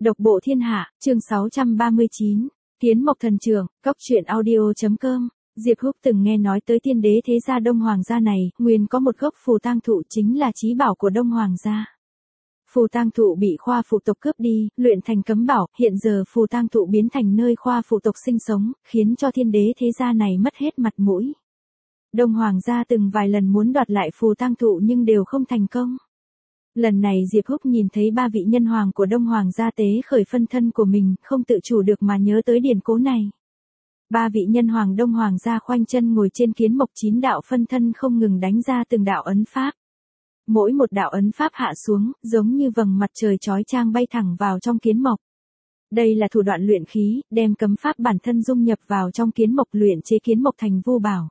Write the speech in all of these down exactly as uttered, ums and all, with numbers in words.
Độc bộ thiên hạ, chương sáu trăm ba mươi chín, Kiến Mộc Thần Trưởng, cốc truyện audio.com. Diệp Húc từng nghe nói tới tiên đế thế gia Đông Hoàng gia này, nguyên có một gốc phù tang thụ chính là chí bảo của Đông Hoàng gia. Phù tang thụ bị khoa phụ tộc cướp đi, luyện thành cấm bảo, hiện giờ phù tang thụ biến thành nơi khoa phụ tộc sinh sống, khiến cho thiên đế thế gia này mất hết mặt mũi. Đông Hoàng gia từng vài lần muốn đoạt lại phù tang thụ nhưng đều không thành công. Lần này Diệp Húc nhìn thấy ba vị nhân hoàng của Đông Hoàng gia tế khởi phân thân của mình, không tự chủ được mà nhớ tới điển cố này. Ba vị nhân hoàng Đông Hoàng gia khoanh chân ngồi trên kiến mộc, chín đạo phân thân không ngừng đánh ra từng đạo ấn pháp. Mỗi một đạo ấn pháp hạ xuống, giống như vầng mặt trời chói chang bay thẳng vào trong kiến mộc. Đây là thủ đoạn luyện khí, đem cấm pháp bản thân dung nhập vào trong kiến mộc, luyện chế kiến mộc thành vô bảo.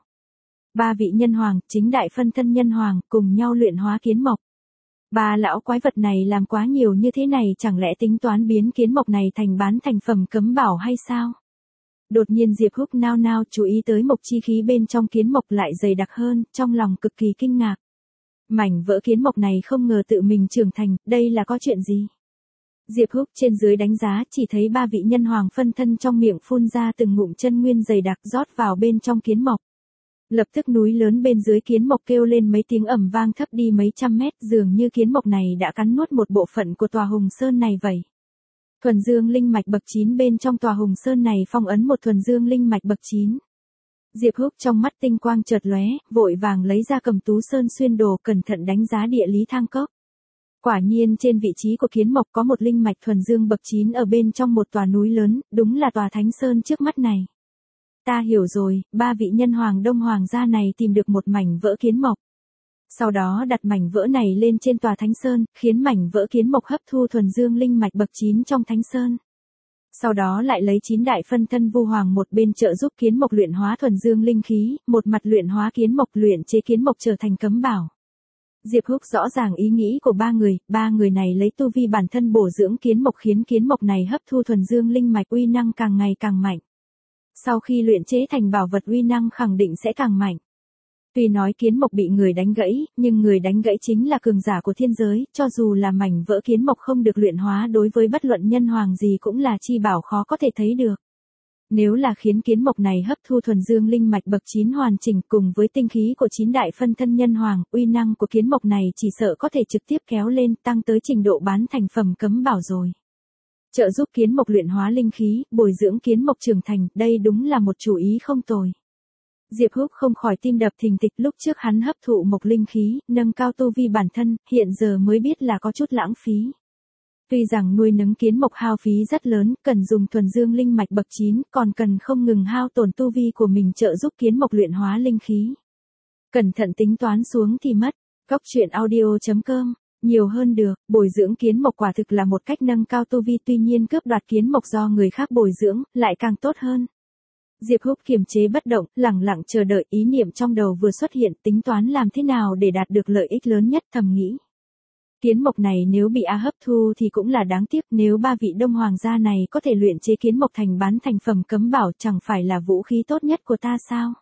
Ba vị nhân hoàng, chính đại phân thân nhân hoàng, cùng nhau luyện hóa kiến mộc. Ba lão quái vật này làm quá nhiều như thế này, chẳng lẽ tính toán biến kiến mộc này thành bán thành phẩm cấm bảo hay sao? Đột nhiên Diệp Húc nao nao chú ý tới mộc chi khí bên trong kiến mộc lại dày đặc hơn, trong lòng cực kỳ kinh ngạc. Mảnh vỡ kiến mộc này không ngờ tự mình trưởng thành, đây là có chuyện gì? Diệp Húc trên dưới đánh giá, chỉ thấy ba vị nhân hoàng phân thân trong miệng phun ra từng ngụm chân nguyên dày đặc rót vào bên trong kiến mộc. Lập tức núi lớn bên dưới kiến mộc kêu lên mấy tiếng ầm vang, thấp đi mấy trăm mét, dường như kiến mộc này đã cắn nuốt một bộ phận của tòa Hùng Sơn này vậy. Thuần Dương linh mạch bậc chín, bên trong tòa Hùng Sơn này phong ấn một thuần dương linh mạch bậc chín. Diệp Húc trong mắt tinh quang chợt lóe, vội vàng lấy ra Cầm Tú Sơn xuyên đồ, cẩn thận đánh giá địa lý thang cốc. Quả nhiên trên vị trí của kiến mộc có một linh mạch thuần dương bậc chín ở bên trong một tòa núi lớn, đúng là tòa Thánh Sơn trước mắt này. Ta hiểu rồi, ba vị nhân hoàng Đông Hoàng gia này tìm được một mảnh vỡ kiến mộc. Sau đó đặt mảnh vỡ này lên trên tòa Thánh Sơn, khiến mảnh vỡ kiến mộc hấp thu thuần dương linh mạch bậc chín trong Thánh Sơn. Sau đó lại lấy chín đại phân thân vu hoàng, một bên trợ giúp kiến mộc luyện hóa thuần dương linh khí, một mặt luyện hóa kiến mộc, luyện chế kiến mộc trở thành cấm bảo. Diệp Húc rõ ràng ý nghĩ của ba người, ba người này lấy tu vi bản thân bổ dưỡng kiến mộc, khiến kiến mộc này hấp thu thuần dương linh mạch, uy năng càng ngày càng mạnh. Sau khi luyện chế thành bảo vật, uy năng khẳng định sẽ càng mạnh. Tuy nói kiến mộc bị người đánh gãy, nhưng người đánh gãy chính là cường giả của thiên giới, cho dù là mảnh vỡ kiến mộc không được luyện hóa, đối với bất luận nhân hoàng gì cũng là chi bảo khó có thể thấy được. Nếu là khiến kiến mộc này hấp thu thuần dương linh mạch bậc chín hoàn chỉnh cùng với tinh khí của chín đại phân thân nhân hoàng, uy năng của kiến mộc này chỉ sợ có thể trực tiếp kéo lên, tăng tới trình độ bán thành phẩm cấm bảo rồi. Trợ giúp kiến mộc luyện hóa linh khí, bồi dưỡng kiến mộc trưởng thành, đây đúng là một chủ ý không tồi. Diệp Húc không khỏi tim đập thình thịch, lúc trước hắn hấp thụ mộc linh khí, nâng cao tu vi bản thân, hiện giờ mới biết là có chút lãng phí. Tuy rằng nuôi nấng kiến mộc hao phí rất lớn, cần dùng thuần dương linh mạch bậc chín, còn cần không ngừng hao tổn tu vi của mình trợ giúp kiến mộc luyện hóa linh khí. Cẩn thận tính toán xuống thì mất. Cốc truyện audio.com. Nhiều hơn được, bồi dưỡng kiến mộc quả thực là một cách nâng cao tu vi, tuy nhiên cướp đoạt kiến mộc do người khác bồi dưỡng, lại càng tốt hơn. Diệp Húc kiềm chế bất động, lặng lặng chờ đợi, ý niệm trong đầu vừa xuất hiện, tính toán làm thế nào để đạt được lợi ích lớn nhất, thầm nghĩ. Kiến mộc này nếu bị A hấp thu thì cũng là đáng tiếc, nếu ba vị Đông Hoàng gia này có thể luyện chế kiến mộc thành bán thành phẩm cấm bảo, chẳng phải là vũ khí tốt nhất của ta sao?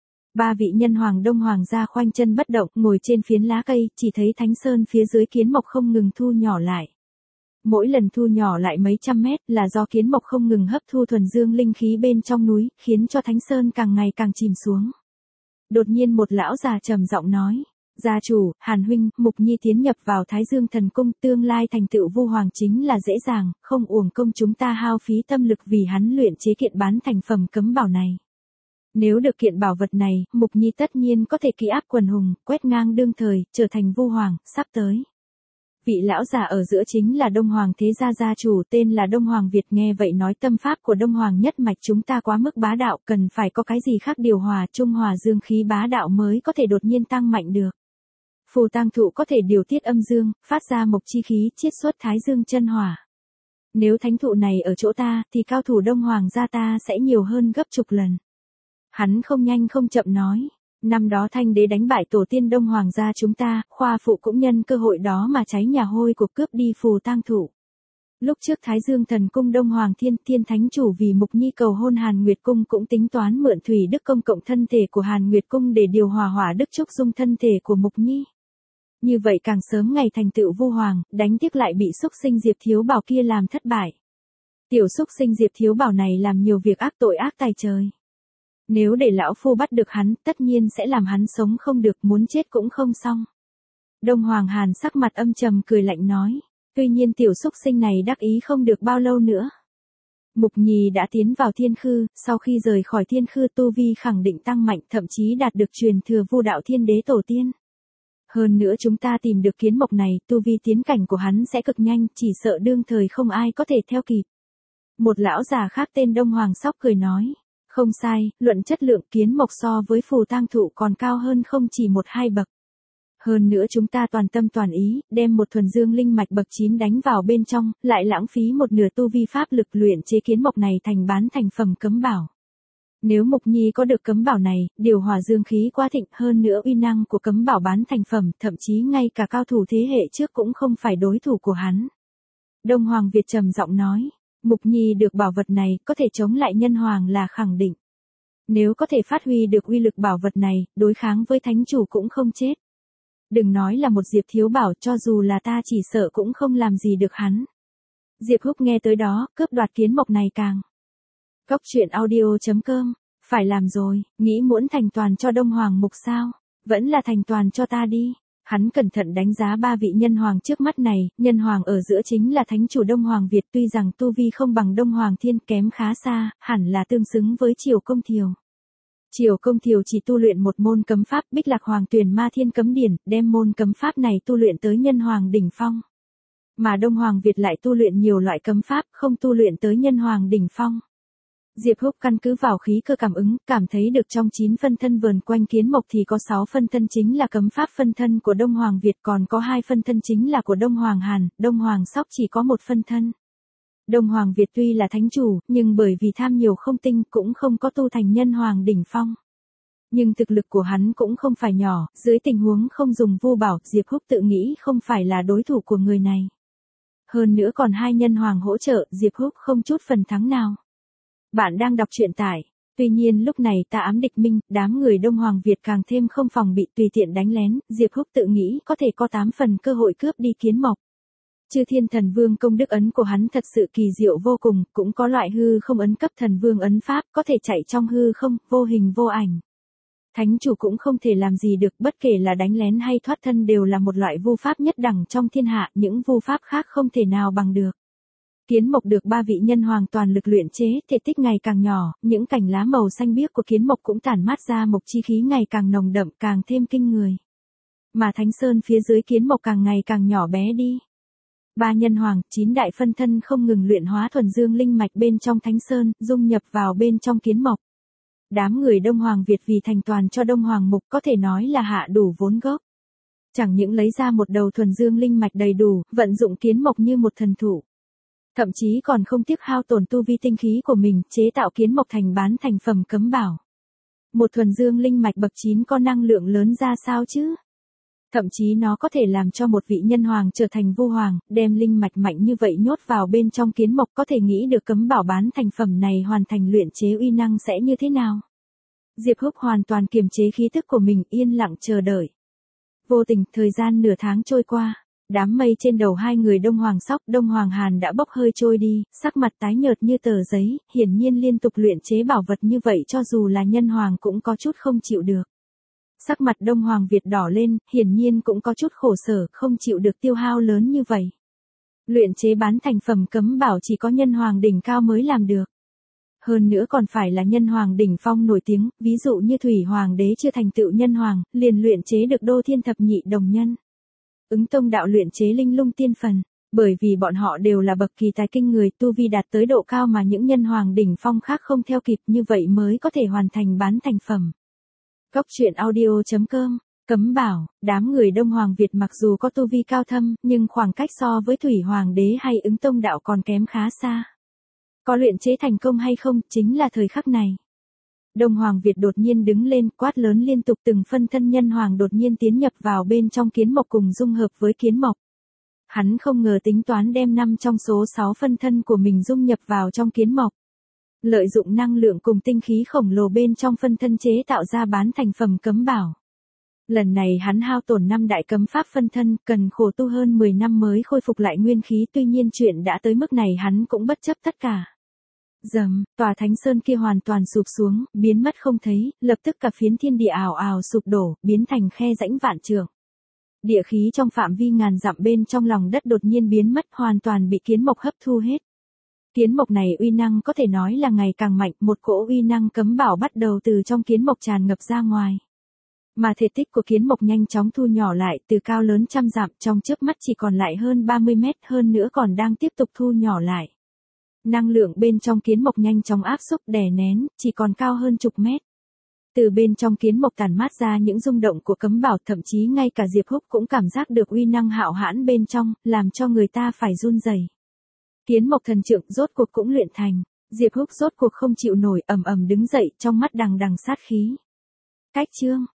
Ba vị nhân hoàng Đông Hoàng gia khoanh chân bất động, ngồi trên phiến lá cây, chỉ thấy Thánh Sơn phía dưới kiến mộc không ngừng thu nhỏ lại. Mỗi lần thu nhỏ lại mấy trăm mét là do kiến mộc không ngừng hấp thu thuần dương linh khí bên trong núi, khiến cho Thánh Sơn càng ngày càng chìm xuống. Đột nhiên một lão già trầm giọng nói, gia chủ, Hàn huynh, Mục Nhi tiến nhập vào Thái Dương Thần Cung, tương lai thành tựu vu hoàng chính là dễ dàng, không uổng công chúng ta hao phí tâm lực vì hắn luyện chế kiện bán thành phẩm cấm bảo này. Nếu được kiện bảo vật này, Mục Nhi tất nhiên có thể ký áp quần hùng, quét ngang đương thời, trở thành vu hoàng, sắp tới. Vị lão già ở giữa chính là Đông Hoàng thế gia gia chủ, tên là Đông Hoàng Việt, nghe vậy nói, tâm pháp của Đông Hoàng nhất mạch chúng ta quá mức bá đạo, cần phải có cái gì khác điều hòa, trung hòa dương khí bá đạo mới có thể đột nhiên tăng mạnh được. Phù tang thụ có thể điều tiết âm dương, phát ra mộc chi khí, chiết xuất thái dương chân hỏa. Nếu thánh thụ này ở chỗ ta, thì cao thủ Đông Hoàng gia ta sẽ nhiều hơn gấp chục lần. Hắn không nhanh không chậm nói, năm đó Thanh đế đánh bại tổ tiên Đông Hoàng gia chúng ta, khoa phụ cũng nhân cơ hội đó mà cháy nhà hôi của, cướp đi phù tang thụ. Lúc trước Thái Dương Thần Cung Đông Hoàng Thiên Thiên Thánh Chủ vì Mục Nhi cầu hôn Hàn Nguyệt Cung cũng tính toán mượn thủy đức công cộng thân thể của Hàn Nguyệt Cung để điều hòa hỏa đức trúc dung thân thể của Mục Nhi. Như vậy càng sớm ngày thành tựu vu hoàng, đánh tiếc lại bị xúc sinh Diệp Thiếu Bảo kia làm thất bại. Tiểu xúc sinh Diệp Thiếu Bảo này làm nhiều việc ác tội ác tày trời. Nếu để lão phu bắt được hắn, tất nhiên sẽ làm hắn sống không được, muốn chết cũng không xong. Đông Hoàng Hàn sắc mặt âm trầm cười lạnh nói. Tuy nhiên tiểu xúc sinh này đắc ý không được bao lâu nữa. Mục Nhì đã tiến vào thiên khư, sau khi rời khỏi thiên khư tu vi khẳng định tăng mạnh, thậm chí đạt được truyền thừa Vu Đạo Thiên Đế tổ tiên. Hơn nữa chúng ta tìm được kiến mộc này, tu vi tiến cảnh của hắn sẽ cực nhanh, chỉ sợ đương thời không ai có thể theo kịp. Một lão già khác tên Đông Hoàng Sóc cười nói. Không sai, luận chất lượng kiến mộc so với phù tang thụ còn cao hơn không chỉ một hai bậc. Hơn nữa chúng ta toàn tâm toàn ý, đem một thuần dương linh mạch bậc chín đánh vào bên trong, lại lãng phí một nửa tu vi pháp lực luyện chế kiến mộc này thành bán thành phẩm cấm bảo. Nếu Mục Nhi có được cấm bảo này, điều hòa dương khí quá thịnh, hơn nữa uy năng của cấm bảo bán thành phẩm, thậm chí ngay cả cao thủ thế hệ trước cũng không phải đối thủ của hắn. Đông Hoàng Việt trầm giọng nói, Mục Nhi được bảo vật này, có thể chống lại nhân hoàng là khẳng định. Nếu có thể phát huy được uy lực bảo vật này, đối kháng với thánh chủ cũng không chết. Đừng nói là một Diệp Thiếu Bảo, cho dù là ta chỉ sợ cũng không làm gì được hắn. Diệp Húc nghe tới đó, cướp đoạt kiến mộc này càng. Cốc truyện audio chấm com, phải làm rồi, nghĩ muốn thành toàn cho Đông Hoàng Mục sao, vẫn là thành toàn cho ta đi. Hắn cẩn thận đánh giá ba vị nhân hoàng trước mắt này, nhân hoàng ở giữa chính là thánh chủ Đông Hoàng Việt, tuy rằng tu vi không bằng Đông Hoàng Thiên, kém khá xa, hẳn là tương xứng với Triều Công Thiều. Triều Công Thiều chỉ tu luyện một môn cấm pháp Bích Lạc Hoàng Tuyền Ma Thiên Cấm Điển, đem môn cấm pháp này tu luyện tới nhân hoàng đỉnh phong. Mà Đông Hoàng Việt lại tu luyện nhiều loại cấm pháp, không tu luyện tới nhân hoàng đỉnh phong. Diệp Húc căn cứ vào khí cơ cảm ứng, cảm thấy được trong chín phân thân vờn quanh kiến mộc thì có sáu phân thân chính là cấm pháp phân thân của Đông Hoàng Việt, còn có hai phân thân chính là của Đông Hoàng Hàn, Đông Hoàng Sóc chỉ có một phân thân. Đông Hoàng Việt tuy là thánh chủ, nhưng bởi vì tham nhiều không tinh cũng không có tu thành nhân hoàng đỉnh phong. Nhưng thực lực của hắn cũng không phải nhỏ, dưới tình huống không dùng vu bảo, Diệp Húc tự nghĩ không phải là đối thủ của người này. Hơn nữa còn hai nhân hoàng hỗ trợ, Diệp Húc không chút phần thắng nào. Bạn đang đọc truyện tại. Tuy nhiên lúc này ta ám địch minh, đám người Đông Hoàng Việt càng thêm không phòng bị tùy tiện đánh lén, Diệp Húc tự nghĩ có thể có tám phần cơ hội cướp đi kiến mộc. Chư Thiên Thần Vương công đức ấn của hắn thật sự kỳ diệu vô cùng, cũng có loại hư không ấn cấp thần vương ấn pháp, có thể chạy trong hư không, vô hình vô ảnh. Thánh chủ cũng không thể làm gì được, bất kể là đánh lén hay thoát thân đều là một loại vu pháp nhất đẳng trong thiên hạ, những vu pháp khác không thể nào bằng được. Kiến mộc được ba vị nhân hoàng toàn lực luyện chế, thể tích ngày càng nhỏ, những cành lá màu xanh biếc của kiến mộc cũng tản mát ra mộc chi khí ngày càng nồng đậm, càng thêm kinh người. Mà Thánh Sơn phía dưới kiến mộc càng ngày càng nhỏ bé đi. Ba nhân hoàng, chín đại phân thân không ngừng luyện hóa thuần dương linh mạch bên trong Thánh Sơn, dung nhập vào bên trong kiến mộc. Đám người Đông Hoàng Việt vì thành toàn cho Đông Hoàng Mục có thể nói là hạ đủ vốn gốc. Chẳng những lấy ra một đầu thuần dương linh mạch đầy đủ, vận dụng kiến mộc như một thần thủ. Thậm chí còn không tiếc hao tổn tu vi tinh khí của mình, chế tạo kiến mộc thành bán thành phẩm cấm bảo. Một thuần dương linh mạch bậc chín có năng lượng lớn ra sao chứ? Thậm chí nó có thể làm cho một vị nhân hoàng trở thành vu hoàng, đem linh mạch mạnh như vậy nhốt vào bên trong kiến mộc, có thể nghĩ được cấm bảo bán thành phẩm này hoàn thành luyện chế uy năng sẽ như thế nào. Diệp Húc hoàn toàn kiềm chế khí tức của mình, yên lặng chờ đợi. Vô tình, thời gian nửa tháng trôi qua, đám mây trên đầu hai người Đông Hoàng Sóc, Đông Hoàng Hàn đã bốc hơi trôi đi, sắc mặt tái nhợt như tờ giấy, hiển nhiên liên tục luyện chế bảo vật như vậy cho dù là nhân hoàng cũng có chút không chịu được. Sắc mặt Đông Hoàng Việt đỏ lên, hiển nhiên cũng có chút khổ sở, không chịu được tiêu hao lớn như vậy. Luyện chế bán thành phẩm cấm bảo chỉ có nhân hoàng đỉnh cao mới làm được. Hơn nữa còn phải là nhân hoàng đỉnh phong nổi tiếng, ví dụ như Thủy Hoàng đế chưa thành tựu nhân hoàng, liền luyện chế được Đô Thiên Thập Nhị Đồng Nhân. Ứng Tông đạo luyện chế Linh Lung Tiên Phần, bởi vì bọn họ đều là bậc kỳ tài kinh người, tu vi đạt tới độ cao mà những nhân hoàng đỉnh phong khác không theo kịp, như vậy mới có thể hoàn thành bán thành phẩm. Cốc truyện audio chấm com, cấm bảo, đám người Đông Hoàng Việt mặc dù có tu vi cao thâm, nhưng khoảng cách so với Thủy Hoàng đế hay Ứng Tông đạo còn kém khá xa. Có luyện chế thành công hay không, chính là thời khắc này. Đông Hoàng Việt đột nhiên đứng lên, quát lớn liên tục, từng phân thân nhân hoàng đột nhiên tiến nhập vào bên trong kiến mộc cùng dung hợp với kiến mộc. Hắn không ngờ tính toán đem năm trong số sáu phân thân của mình dung nhập vào trong kiến mộc. Lợi dụng năng lượng cùng tinh khí khổng lồ bên trong phân thân chế tạo ra bán thành phẩm cấm bảo. Lần này hắn hao tổn năm đại cấm pháp phân thân, cần khổ tu hơn mười năm mới khôi phục lại nguyên khí, tuy nhiên chuyện đã tới mức này hắn cũng bất chấp tất cả. Dầm, tòa Thánh Sơn kia hoàn toàn sụp xuống, biến mất không thấy, lập tức cả phiến thiên địa ảo ảo sụp đổ, biến thành khe rãnh vạn trượng. Địa khí trong phạm vi ngàn dặm bên trong lòng đất đột nhiên biến mất, hoàn toàn bị kiến mộc hấp thu hết. Kiến mộc này uy năng có thể nói là ngày càng mạnh, một cỗ uy năng cấm bảo bắt đầu từ trong kiến mộc tràn ngập ra ngoài. Mà thể tích của kiến mộc nhanh chóng thu nhỏ lại, từ cao lớn trăm dặm trong chớp mắt chỉ còn lại hơn ba mươi mét, hơn nữa còn đang tiếp tục thu nhỏ lại. Năng lượng bên trong kiến mộc nhanh chóng áp xúc đè nén, chỉ còn cao hơn chục mét. Từ bên trong kiến mộc tản mát ra những rung động của cấm bảo, thậm chí ngay cả Diệp Húc cũng cảm giác được uy năng hạo hãn bên trong, làm cho người ta phải run rẩy. Kiến mộc thần trượng rốt cuộc cũng luyện thành, Diệp Húc rốt cuộc không chịu nổi, ầm ầm đứng dậy, trong mắt đằng đằng sát khí. Cách chương